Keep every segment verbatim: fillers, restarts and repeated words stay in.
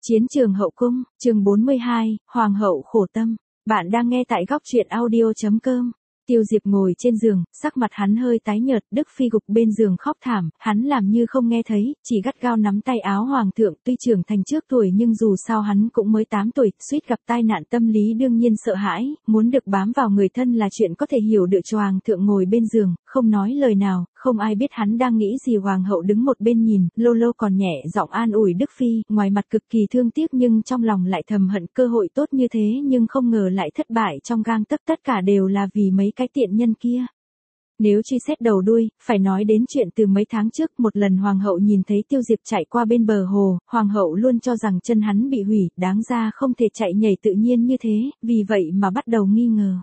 Chiến trường hậu cung, chương bốn mươi hai, Hoàng hậu khổ tâm. Bạn đang nghe tại góc truyện audio chấm com. Tiêu Diệp ngồi trên giường, sắc mặt hắn hơi tái nhợt, Đức Phi gục bên giường khóc thảm, hắn làm như không nghe thấy, chỉ gắt gao nắm tay áo hoàng thượng, tuy trưởng thành trước tuổi nhưng dù sao hắn cũng mới tám tuổi, suýt gặp tai nạn tâm lý đương nhiên sợ hãi, muốn được bám vào người thân là chuyện có thể hiểu được. Cho hoàng thượng ngồi bên giường, không nói lời nào, không ai biết hắn đang nghĩ gì. Hoàng hậu đứng một bên nhìn, lô lô còn nhẹ giọng an ủi Đức Phi, ngoài mặt cực kỳ thương tiếc nhưng trong lòng lại thầm hận, cơ hội tốt như thế nhưng không ngờ lại thất bại trong gang tấc, tất cả đều là vì mấy cái tiện nhân kia. Nếu truy xét đầu đuôi, phải nói đến chuyện từ mấy tháng trước, một lần hoàng hậu nhìn thấy Tiêu Diệp chạy qua bên bờ hồ, hoàng hậu luôn cho rằng chân hắn bị hủy, đáng ra không thể chạy nhảy tự nhiên như thế, vì vậy mà bắt đầu nghi ngờ.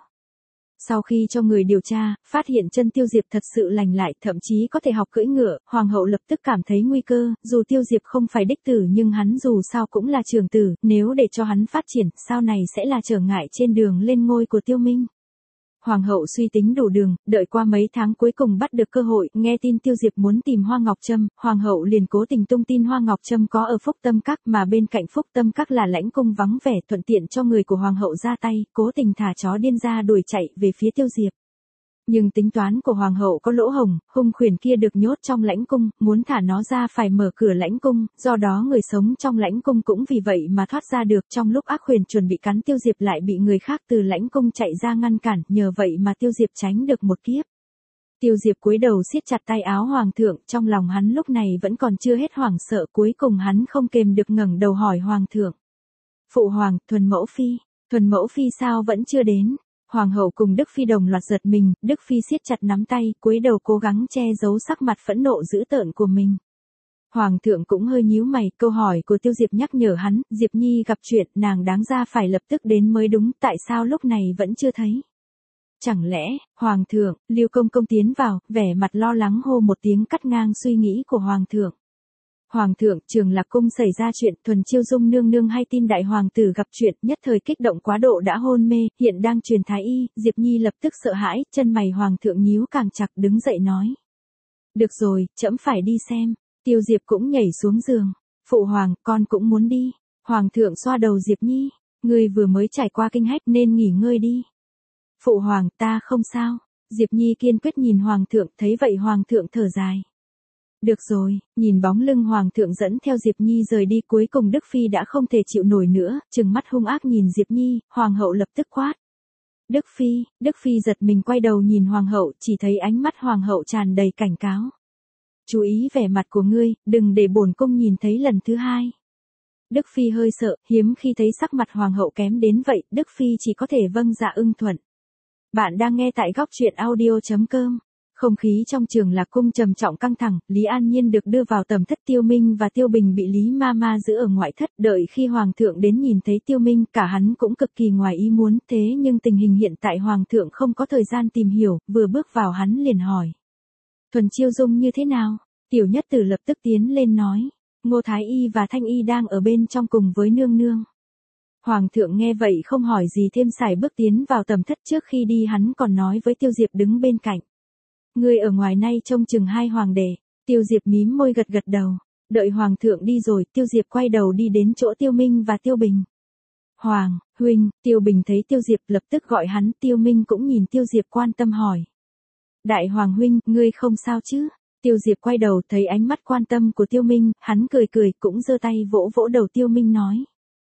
Sau khi cho người điều tra, phát hiện chân Tiêu Diệp thật sự lành lại, thậm chí có thể học cưỡi ngựa, hoàng hậu lập tức cảm thấy nguy cơ, dù Tiêu Diệp không phải đích tử nhưng hắn dù sao cũng là trưởng tử, nếu để cho hắn phát triển, sau này sẽ là trở ngại trên đường lên ngôi của Tiêu Minh. Hoàng hậu suy tính đủ đường, đợi qua mấy tháng cuối cùng bắt được cơ hội, nghe tin Tiêu Diệp muốn tìm Hoa Ngọc Trâm, hoàng hậu liền cố tình tung tin Hoa Ngọc Trâm có ở Phúc Tâm Các, mà bên cạnh Phúc Tâm Các là lãnh cung vắng vẻ, thuận tiện cho người của hoàng hậu ra tay, cố tình thả chó điên ra đuổi chạy về phía Tiêu Diệp. Nhưng tính toán của hoàng hậu có lỗ hổng, hung khuyển kia được nhốt trong lãnh cung, muốn thả nó ra phải mở cửa lãnh cung, do đó người sống trong lãnh cung cũng vì vậy mà thoát ra được. Trong lúc ác khuyển chuẩn bị cắn Tiêu Diệp lại bị người khác từ lãnh cung chạy ra ngăn cản, nhờ vậy mà Tiêu Diệp tránh được một kiếp. Tiêu Diệp cúi đầu siết chặt tay áo hoàng thượng, trong lòng hắn lúc này vẫn còn chưa hết hoảng sợ, cuối cùng hắn không kềm được ngẩng đầu hỏi hoàng thượng. Phụ hoàng, Thuần Mẫu Phi, Thuần Mẫu Phi sao vẫn chưa đến? Hoàng hậu cùng Đức Phi đồng loạt giật mình, Đức Phi siết chặt nắm tay, cúi đầu cố gắng che giấu sắc mặt phẫn nộ dữ tợn của mình. Hoàng thượng cũng hơi nhíu mày, câu hỏi của Tiêu Diệp nhắc nhở hắn, Diệp Nhi gặp chuyện, nàng đáng ra phải lập tức đến mới đúng, tại sao lúc này vẫn chưa thấy? Chẳng lẽ, Hoàng thượng, Lưu Công Công tiến vào, vẻ mặt lo lắng hô một tiếng cắt ngang suy nghĩ của Hoàng thượng. Hoàng thượng, Trường Lạc Cung xảy ra chuyện, Thuần Chiêu Dung nương nương hay tin đại hoàng tử gặp chuyện, nhất thời kích động quá độ đã hôn mê, hiện đang truyền thái y. Diệp Nhi lập tức sợ hãi, chân mày hoàng thượng nhíu càng chặt, đứng dậy nói. Được rồi, trẫm phải đi xem. Tiêu Diệp cũng nhảy xuống giường. Phụ hoàng, con cũng muốn đi. Hoàng thượng xoa đầu Diệp Nhi, ngươi vừa mới trải qua kinh hách nên nghỉ ngơi đi. Phụ hoàng, ta không sao. Diệp Nhi kiên quyết nhìn hoàng thượng, thấy vậy hoàng thượng thở dài. Được rồi, nhìn bóng lưng hoàng thượng dẫn theo Diệp Nhi rời đi, cuối cùng Đức Phi đã không thể chịu nổi nữa, trừng mắt hung ác nhìn Diệp Nhi, hoàng hậu lập tức quát. Đức Phi, Đức Phi giật mình quay đầu nhìn hoàng hậu, chỉ thấy ánh mắt hoàng hậu tràn đầy cảnh cáo. Chú ý vẻ mặt của ngươi, đừng để bổn cung nhìn thấy lần thứ hai. Đức Phi hơi sợ, hiếm khi thấy sắc mặt hoàng hậu kém đến vậy, Đức Phi chỉ có thể vâng dạ ưng thuận. Bạn đang nghe tại góc truyện audio chấm com. Không khí trong Trường Lạc Cung trầm trọng căng thẳng, Lý An Nhiên được đưa vào tầm thất, Tiêu Minh và Tiêu Bình bị Lý Ma Ma giữ ở ngoại thất, đợi khi hoàng thượng đến nhìn thấy Tiêu Minh, cả hắn cũng cực kỳ ngoài ý muốn, thế nhưng tình hình hiện tại hoàng thượng không có thời gian tìm hiểu, vừa bước vào hắn liền hỏi. Thuần Chiêu Dung như thế nào? Tiểu Nhất Tử lập tức tiến lên nói, Ngô Thái Y và Thanh Y đang ở bên trong cùng với nương nương. Hoàng thượng nghe vậy không hỏi gì thêm, sải bước tiến vào tầm thất, trước khi đi hắn còn nói với Tiêu Diệp đứng bên cạnh. Ngươi ở ngoài nay trông chừng hai hoàng đệ. Tiêu Diệp mím môi gật gật đầu. Đợi hoàng thượng đi rồi, Tiêu Diệp quay đầu đi đến chỗ Tiêu Minh và Tiêu Bình. Hoàng, huynh, Tiêu Bình thấy Tiêu Diệp lập tức gọi hắn, Tiêu Minh cũng nhìn Tiêu Diệp quan tâm hỏi. Đại hoàng huynh, ngươi không sao chứ? Tiêu Diệp quay đầu thấy ánh mắt quan tâm của Tiêu Minh, hắn cười cười cũng giơ tay vỗ vỗ đầu Tiêu Minh nói.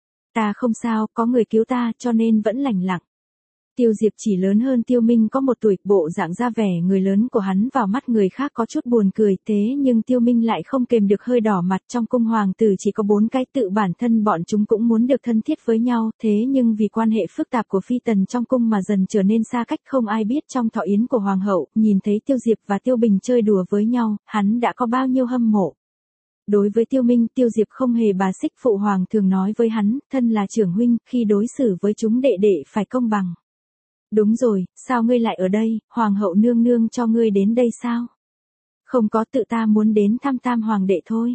Ta không sao, có người cứu ta cho nên vẫn lành lặng. Tiêu Diệp chỉ lớn hơn Tiêu Minh có một tuổi, bộ dạng ra vẻ người lớn của hắn vào mắt người khác có chút buồn cười, thế nhưng Tiêu Minh lại không kềm được hơi đỏ mặt. Trong cung hoàng tử chỉ có bốn cái, tự bản thân bọn chúng cũng muốn được thân thiết với nhau, thế nhưng vì quan hệ phức tạp của phi tần trong cung mà dần trở nên xa cách. Không ai biết trong thọ yến của hoàng hậu, nhìn thấy Tiêu Diệp và Tiêu Bình chơi đùa với nhau, hắn đã có bao nhiêu hâm mộ. Đối với Tiêu Minh, Tiêu Diệp không hề bà xích, phụ hoàng thường nói với hắn, thân là trưởng huynh, khi đối xử với chúng đệ đệ phải công bằng. Đúng rồi, sao ngươi lại ở đây, hoàng hậu nương nương cho ngươi đến đây sao? Không có, tự ta muốn đến thăm tam hoàng đệ thôi.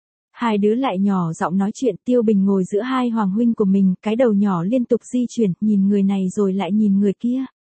Hai đứa lại nhỏ giọng nói chuyện, Tiêu Bình ngồi giữa hai hoàng huynh của mình, cái đầu nhỏ liên tục di chuyển, nhìn người này rồi lại nhìn người kia.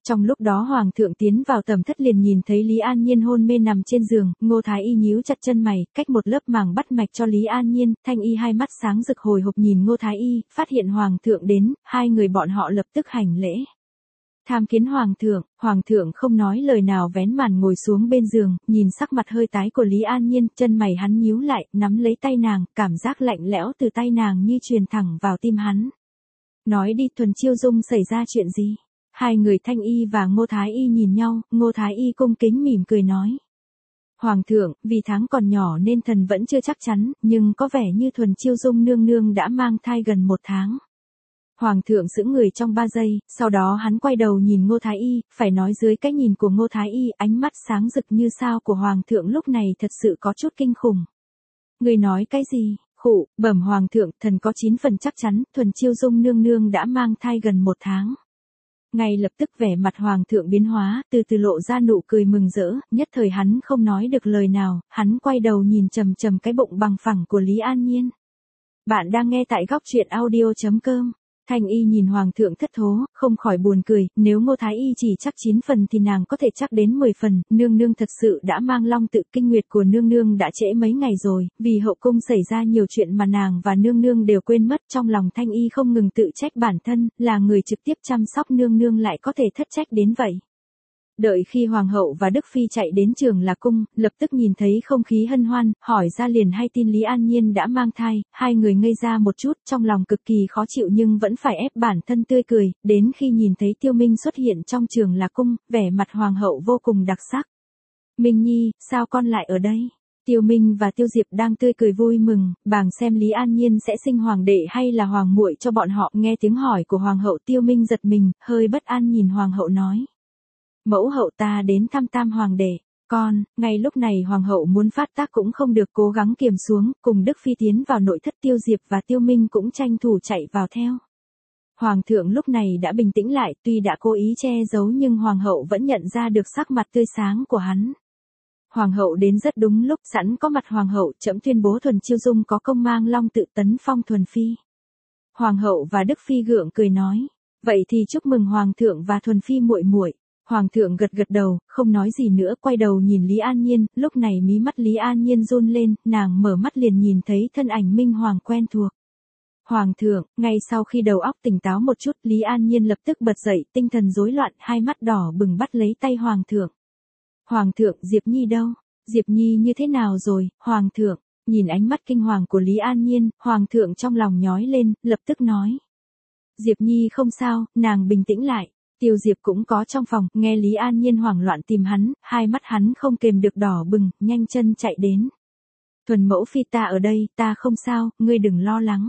Trong lúc đó Hoàng thượng tiến vào tầm thất liền nhìn thấy Lý An Nhiên hôn mê nằm trên giường, Ngô Thái Y nhíu chặt chân mày, cách một lớp màng bắt mạch cho Lý An Nhiên, Thanh Y hai mắt sáng rực hồi hộp nhìn Ngô Thái Y, phát hiện Hoàng thượng đến, hai người bọn họ lập tức hành lễ. Tham kiến Hoàng thượng, Hoàng thượng không nói lời nào vén màn ngồi xuống bên giường, nhìn sắc mặt hơi tái của Lý An Nhiên, chân mày hắn nhíu lại, nắm lấy tay nàng, cảm giác lạnh lẽo từ tay nàng như truyền thẳng vào tim hắn. Nói đi, Thuần Chiêu Dung xảy ra chuyện gì? Hai người Thanh Y và Ngô Thái Y nhìn nhau, Ngô Thái Y cung kính mỉm cười nói. Hoàng thượng, vì tháng còn nhỏ nên thần vẫn chưa chắc chắn, nhưng có vẻ như Thuần Chiêu Dung nương nương đã mang thai gần một tháng. Hoàng thượng sững người trong ba giây, sau đó hắn quay đầu nhìn Ngô Thái Y, phải nói dưới cái nhìn của Ngô Thái Y, ánh mắt sáng rực như sao của Hoàng thượng lúc này thật sự có chút kinh khủng. Người nói cái gì? Khụ, bẩm Hoàng thượng, thần có chín phần chắc chắn, Thuần Chiêu Dung nương nương đã mang thai gần một tháng. Ngay lập tức vẻ mặt Hoàng thượng biến hóa, từ từ lộ ra nụ cười mừng rỡ, nhất thời hắn không nói được lời nào, hắn quay đầu nhìn trầm trầm cái bụng bằng phẳng của Lý An Nhiên. Bạn đang nghe tại góc truyện audio chấm com. Thanh Y nhìn Hoàng thượng thất thố, không khỏi buồn cười, nếu Ngô Thái Y chỉ chắc chín phần thì nàng có thể chắc đến mười phần, nương nương thật sự đã mang long tự, kinh nguyệt của nương nương đã trễ mấy ngày rồi, vì hậu cung xảy ra nhiều chuyện mà nàng và nương nương đều quên mất, trong lòng Thanh Y không ngừng tự trách bản thân, là người trực tiếp chăm sóc nương nương lại có thể thất trách đến vậy. Đợi khi Hoàng hậu và Đức Phi chạy đến Trường Lạc Cung, lập tức nhìn thấy không khí hân hoan, hỏi ra liền hay tin Lý An Nhiên đã mang thai, hai người ngây ra một chút, trong lòng cực kỳ khó chịu nhưng vẫn phải ép bản thân tươi cười, đến khi nhìn thấy Tiêu Minh xuất hiện trong Trường Lạc Cung, vẻ mặt Hoàng hậu vô cùng đặc sắc. Minh Nhi, sao con lại ở đây? Tiêu Minh và Tiêu Diệp đang tươi cười vui mừng, bàng xem Lý An Nhiên sẽ sinh hoàng đệ hay là hoàng muội cho bọn họ, nghe tiếng hỏi của Hoàng hậu Tiêu Minh giật mình, hơi bất an nhìn Hoàng hậu nói. Mẫu hậu ta đến thăm Tam hoàng đệ, con, ngay lúc này Hoàng hậu muốn phát tác cũng không được, cố gắng kiềm xuống, cùng Đức Phi tiến vào nội thất, Tiêu Diệp và Tiêu Minh cũng tranh thủ chạy vào theo. Hoàng thượng lúc này đã bình tĩnh lại, tuy đã cố ý che giấu nhưng Hoàng hậu vẫn nhận ra được sắc mặt tươi sáng của hắn. Hoàng hậu đến rất đúng lúc, sẵn có mặt Hoàng hậu, trẫm tuyên bố Thuần Chiêu Dung có công mang long tự tấn phong Thuần Phi. Hoàng hậu và Đức Phi gượng cười nói, vậy thì chúc mừng Hoàng thượng và Thuần Phi muội muội. Hoàng thượng gật gật đầu, không nói gì nữa, quay đầu nhìn Lý An Nhiên, lúc này mí mắt Lý An Nhiên run lên, nàng mở mắt liền nhìn thấy thân ảnh Minh Hoàng quen thuộc. Hoàng thượng, ngay sau khi đầu óc tỉnh táo một chút, Lý An Nhiên lập tức bật dậy, tinh thần rối loạn, hai mắt đỏ bừng bắt lấy tay Hoàng thượng. Hoàng thượng, Diệp Nhi đâu? Diệp Nhi như thế nào rồi, Hoàng thượng? Nhìn ánh mắt kinh hoàng của Lý An Nhiên, Hoàng thượng trong lòng nhói lên, lập tức nói. Diệp Nhi không sao, nàng bình tĩnh lại. Tiêu Diệp cũng có trong phòng, nghe Lý An Nhiên hoảng loạn tìm hắn, hai mắt hắn không kềm được đỏ bừng, nhanh chân chạy đến. Thuần mẫu phi ta ở đây, ta không sao, ngươi đừng lo lắng.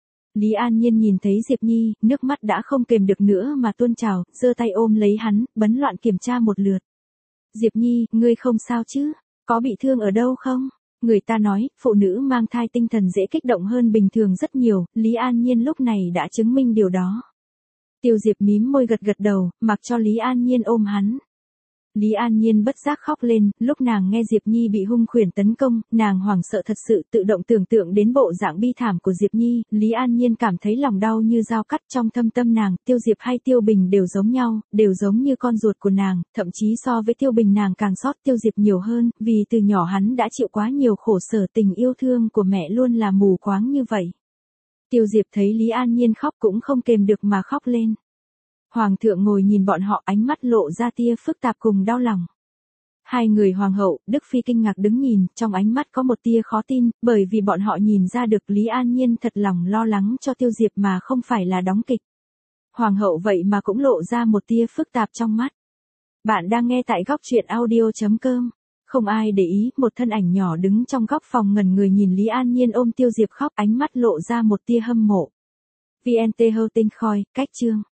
Lý An Nhiên nhìn thấy Diệp Nhi, nước mắt đã không kềm được nữa mà tuôn trào, giơ tay ôm lấy hắn, bấn loạn kiểm tra một lượt. Diệp Nhi, ngươi không sao chứ? Có bị thương ở đâu không? Người ta nói, phụ nữ mang thai tinh thần dễ kích động hơn bình thường rất nhiều, Lý An Nhiên lúc này đã chứng minh điều đó. Tiêu Diệp mím môi gật gật đầu, mặc cho Lý An Nhiên ôm hắn. Lý An Nhiên bất giác khóc lên, lúc nàng nghe Diệp Nhi bị hung khuyển tấn công, nàng hoảng sợ thật sự, tự động tưởng tượng đến bộ dạng bi thảm của Diệp Nhi, Lý An Nhiên cảm thấy lòng đau như dao cắt trong thâm tâm nàng, Tiêu Diệp hay Tiêu Bình đều giống nhau, đều giống như con ruột của nàng, thậm chí so với Tiêu Bình nàng càng xót Tiêu Diệp nhiều hơn, vì từ nhỏ hắn đã chịu quá nhiều khổ sở, tình yêu thương của mẹ luôn là mù quáng như vậy. Tiêu Diệp thấy Lý An Nhiên khóc cũng không kềm được mà khóc lên. Hoàng thượng ngồi nhìn bọn họ, ánh mắt lộ ra tia phức tạp cùng đau lòng. Hai người Hoàng hậu, Đức Phi kinh ngạc đứng nhìn, trong ánh mắt có một tia khó tin, bởi vì bọn họ nhìn ra được Lý An Nhiên thật lòng lo lắng cho Tiêu Diệp mà không phải là đóng kịch. Hoàng hậu vậy mà cũng lộ ra một tia phức tạp trong mắt. Bạn đang nghe tại góc truyện audio chấm com. Không ai để ý, một thân ảnh nhỏ đứng trong góc phòng ngẩn người nhìn Lý An Nhiên ôm Tiêu Diệp khóc, ánh mắt lộ ra một tia hâm mộ. vê en tê Hosting Khoi, cách chương.